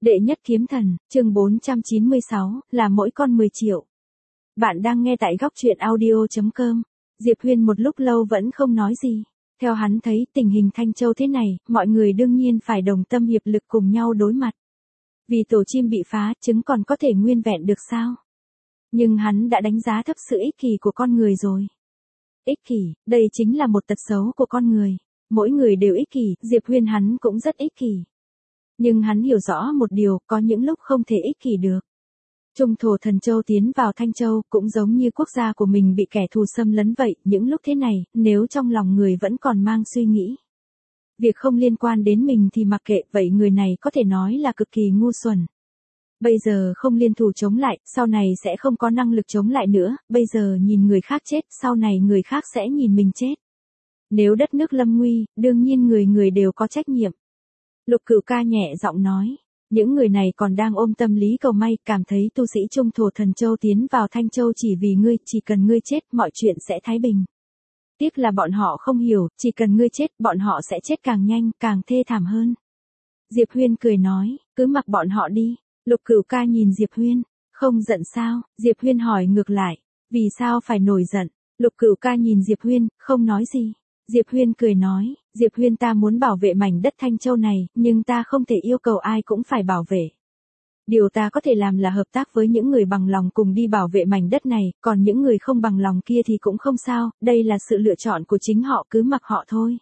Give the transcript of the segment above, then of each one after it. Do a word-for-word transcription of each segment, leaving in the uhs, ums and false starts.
Đệ nhất kiếm thần, chương bốn trăm chín mươi sáu, là mỗi con mười triệu. Bạn đang nghe tại góc truyện audio chấm com. Diệp Huyên một lúc lâu vẫn không nói gì. Theo hắn thấy tình hình Thanh Châu thế này, mọi người đương nhiên phải đồng tâm hiệp lực cùng nhau đối mặt. Vì tổ chim bị phá, trứng còn có thể nguyên vẹn được sao? Nhưng hắn đã đánh giá thấp sự ích kỷ của con người rồi. Ích kỷ, đây chính là một tật xấu của con người. Mỗi người đều ích kỷ, Diệp Huyên hắn cũng rất ích kỷ. Nhưng hắn hiểu rõ một điều, có những lúc không thể ích kỷ được. Trung thổ thần châu tiến vào Thanh Châu cũng giống như quốc gia của mình bị kẻ thù xâm lấn vậy, những lúc thế này, nếu trong lòng người vẫn còn mang suy nghĩ. Việc không liên quan đến mình thì mặc kệ, vậy người này có thể nói là cực kỳ ngu xuẩn. Bây giờ không liên thủ chống lại, sau này sẽ không có năng lực chống lại nữa, bây giờ nhìn người khác chết, sau này người khác sẽ nhìn mình chết. Nếu đất nước lâm nguy, đương nhiên người người đều có trách nhiệm. Lục Cửu Ca nhẹ giọng nói, những người này còn đang ôm tâm lý cầu may, cảm thấy tu sĩ Trung thổ thần châu tiến vào Thanh Châu chỉ vì ngươi, chỉ cần ngươi chết, mọi chuyện sẽ thái bình. Tiếc là bọn họ không hiểu, chỉ cần ngươi chết, bọn họ sẽ chết càng nhanh, càng thê thảm hơn. Diệp Huyên cười nói, cứ mặc bọn họ đi. Lục Cửu Ca nhìn Diệp Huyên, không giận sao? Diệp Huyên hỏi ngược lại, vì sao phải nổi giận? Lục Cửu Ca nhìn Diệp Huyên, không nói gì. Diệp Huyên cười nói, Diệp Huyên ta muốn bảo vệ mảnh đất Thanh Châu này, nhưng ta không thể yêu cầu ai cũng phải bảo vệ. Điều ta có thể làm là hợp tác với những người bằng lòng cùng đi bảo vệ mảnh đất này, còn những người không bằng lòng kia thì cũng không sao, đây là sự lựa chọn của chính họ, cứ mặc họ thôi.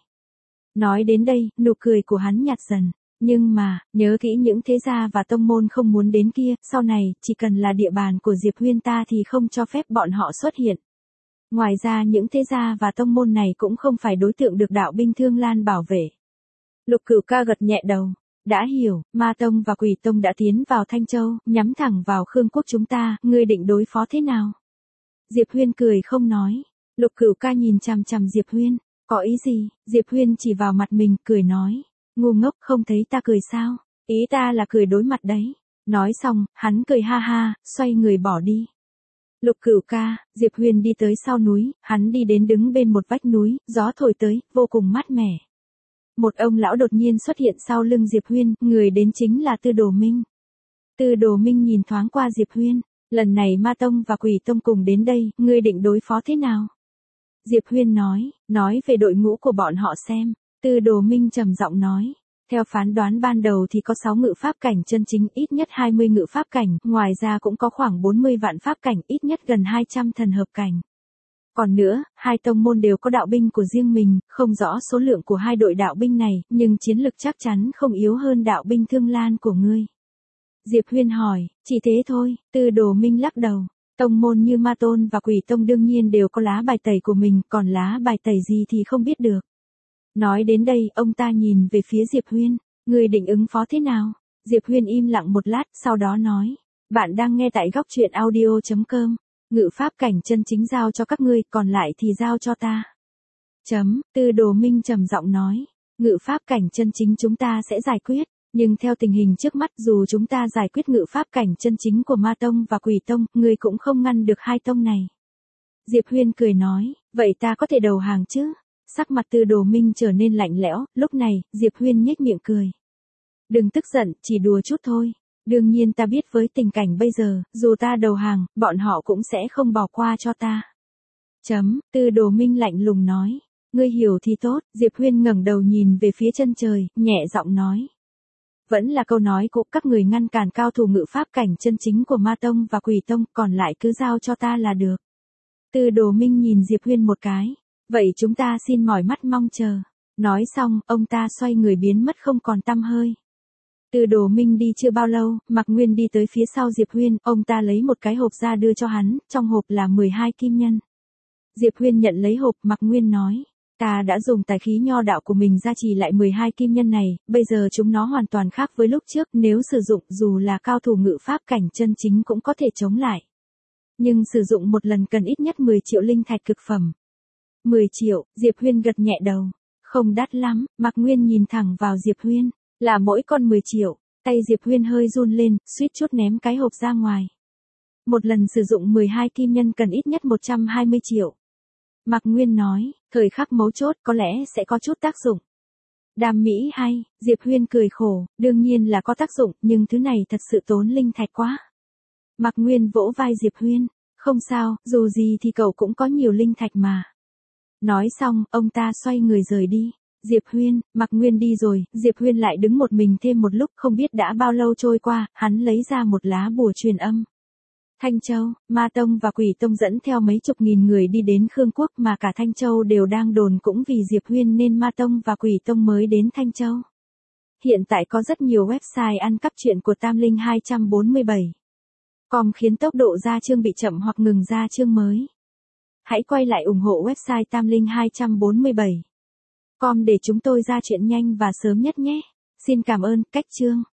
Nói đến đây, nụ cười của hắn nhạt dần. Nhưng mà, nhớ kỹ những thế gia và tông môn không muốn đến kia, sau này, chỉ cần là địa bàn của Diệp Huyên ta thì không cho phép bọn họ xuất hiện. Ngoài ra những thế gia và tông môn này cũng không phải đối tượng được đạo binh Thương Lan bảo vệ. Lục Cửu Ca gật nhẹ đầu. Đã hiểu, Ma Tông và Quỷ Tông đã tiến vào Thanh Châu, nhắm thẳng vào Khương quốc chúng ta, ngươi định đối phó thế nào? Diệp Huyên cười không nói. Lục Cửu Ca nhìn chằm chằm Diệp Huyên, có ý gì? Diệp Huyên chỉ vào mặt mình, cười nói. Ngu ngốc, không thấy ta cười sao? Ý ta là cười đối mặt đấy. Nói xong, hắn cười ha ha, xoay người bỏ đi. Lục Cửu Ca, Diệp Huyên đi tới sau núi, hắn đi đến đứng bên một vách núi, gió thổi tới, vô cùng mát mẻ. Một ông lão đột nhiên xuất hiện sau lưng Diệp Huyên, người đến chính là Tư Đồ Minh. Tư Đồ Minh nhìn thoáng qua Diệp Huyên, lần này Ma Tông và Quỷ Tông cùng đến đây, ngươi định đối phó thế nào? Diệp Huyên nói, nói về đội ngũ của bọn họ xem. Tư Đồ Minh trầm giọng nói, theo phán đoán ban đầu thì có sáu ngự pháp cảnh chân chính, ít nhất hai mươi ngự pháp cảnh, ngoài ra cũng có khoảng bốn mươi vạn pháp cảnh, ít nhất gần hai trăm thần hợp cảnh. Còn nữa, hai tông môn đều có đạo binh của riêng mình, không rõ số lượng của hai đội đạo binh này, nhưng chiến lực chắc chắn không yếu hơn đạo binh Thương Lan của ngươi. Diệp Huyên hỏi, chỉ thế thôi? Tư Đồ Minh lắc đầu. Tông môn như Ma Tôn và Quỷ Tông đương nhiên đều có lá bài tẩy của mình, còn lá bài tẩy gì thì không biết được. Nói đến đây, ông ta nhìn về phía Diệp Huyên, người định ứng phó thế nào? Diệp Huyên im lặng một lát, sau đó nói, bạn đang nghe tại góc truyện audio chấm com, ngự pháp cảnh chân chính giao cho các ngươi, còn lại thì giao cho ta. Chấm, Tư Đồ Minh trầm giọng nói, ngự pháp cảnh chân chính chúng ta sẽ giải quyết, nhưng theo tình hình trước mắt dù chúng ta giải quyết ngự pháp cảnh chân chính của Ma Tông và Quỷ Tông, ngươi cũng không ngăn được hai tông này. Diệp Huyên cười nói, vậy ta có thể đầu hàng chứ? Sắc mặt Tư Đồ Minh trở nên lạnh lẽo, lúc này, Diệp Huyên nhếch miệng cười. Đừng tức giận, chỉ đùa chút thôi. Đương nhiên ta biết với tình cảnh bây giờ, dù ta đầu hàng, bọn họ cũng sẽ không bỏ qua cho ta. Chấm, Tư Đồ Minh lạnh lùng nói. Ngươi hiểu thì tốt, Diệp Huyên ngẩng đầu nhìn về phía chân trời, nhẹ giọng nói. Vẫn là câu nói cũ, các người ngăn cản cao thủ ngự pháp cảnh chân chính của Ma Tông và Quỷ Tông, còn lại cứ giao cho ta là được. Tư Đồ Minh nhìn Diệp Huyên một cái. Vậy chúng ta xin mỏi mắt mong chờ. Nói xong, ông ta xoay người biến mất không còn tăm hơi. Tư Đồ Minh đi chưa bao lâu, Mạc Nguyên đi tới phía sau Diệp Huyên, ông ta lấy một cái hộp ra đưa cho hắn, trong hộp là mười hai kim nhân. Diệp Huyên nhận lấy hộp, Mạc Nguyên nói, ta đã dùng tài khí nho đạo của mình gia trì lại mười hai kim nhân này, bây giờ chúng nó hoàn toàn khác với lúc trước, nếu sử dụng dù là cao thủ ngự pháp cảnh chân chính cũng có thể chống lại. Nhưng sử dụng một lần cần ít nhất mười triệu linh thạch cực phẩm. mười triệu, Diệp Huyên gật nhẹ đầu. Không đắt lắm, Mạc Nguyên nhìn thẳng vào Diệp Huyên, là mỗi con mười triệu, tay Diệp Huyên hơi run lên, suýt chút ném cái hộp ra ngoài. Một lần sử dụng mười hai kim nhân cần ít nhất một trăm hai mươi triệu. Mạc Nguyên nói, thời khắc mấu chốt có lẽ sẽ có chút tác dụng. Đam mỹ hay, Diệp Huyên cười khổ, đương nhiên là có tác dụng, nhưng thứ này thật sự tốn linh thạch quá. Mạc Nguyên vỗ vai Diệp Huyên, không sao, dù gì thì cậu cũng có nhiều linh thạch mà. Nói xong, ông ta xoay người rời đi. Diệp Huyên, Mạc Nguyên đi rồi, Diệp Huyên lại đứng một mình thêm một lúc, không biết đã bao lâu trôi qua, hắn lấy ra một lá bùa truyền âm. Thanh Châu, Ma Tông và Quỷ Tông dẫn theo mấy chục nghìn người đi đến Khương Quốc mà cả Thanh Châu đều đang đồn cũng vì Diệp Huyên nên Ma Tông và Quỷ Tông mới đến Thanh Châu. Hiện tại có rất nhiều website ăn cắp truyện của Tam Linh hai bốn bảy. Com khiến tốc độ ra chương bị chậm hoặc ngừng ra chương mới. Hãy quay lại ủng hộ website Tam Linh hai bốn bảy. Com để chúng tôi ra chuyện nhanh và sớm nhất nhé. Xin cảm ơn, cách chương.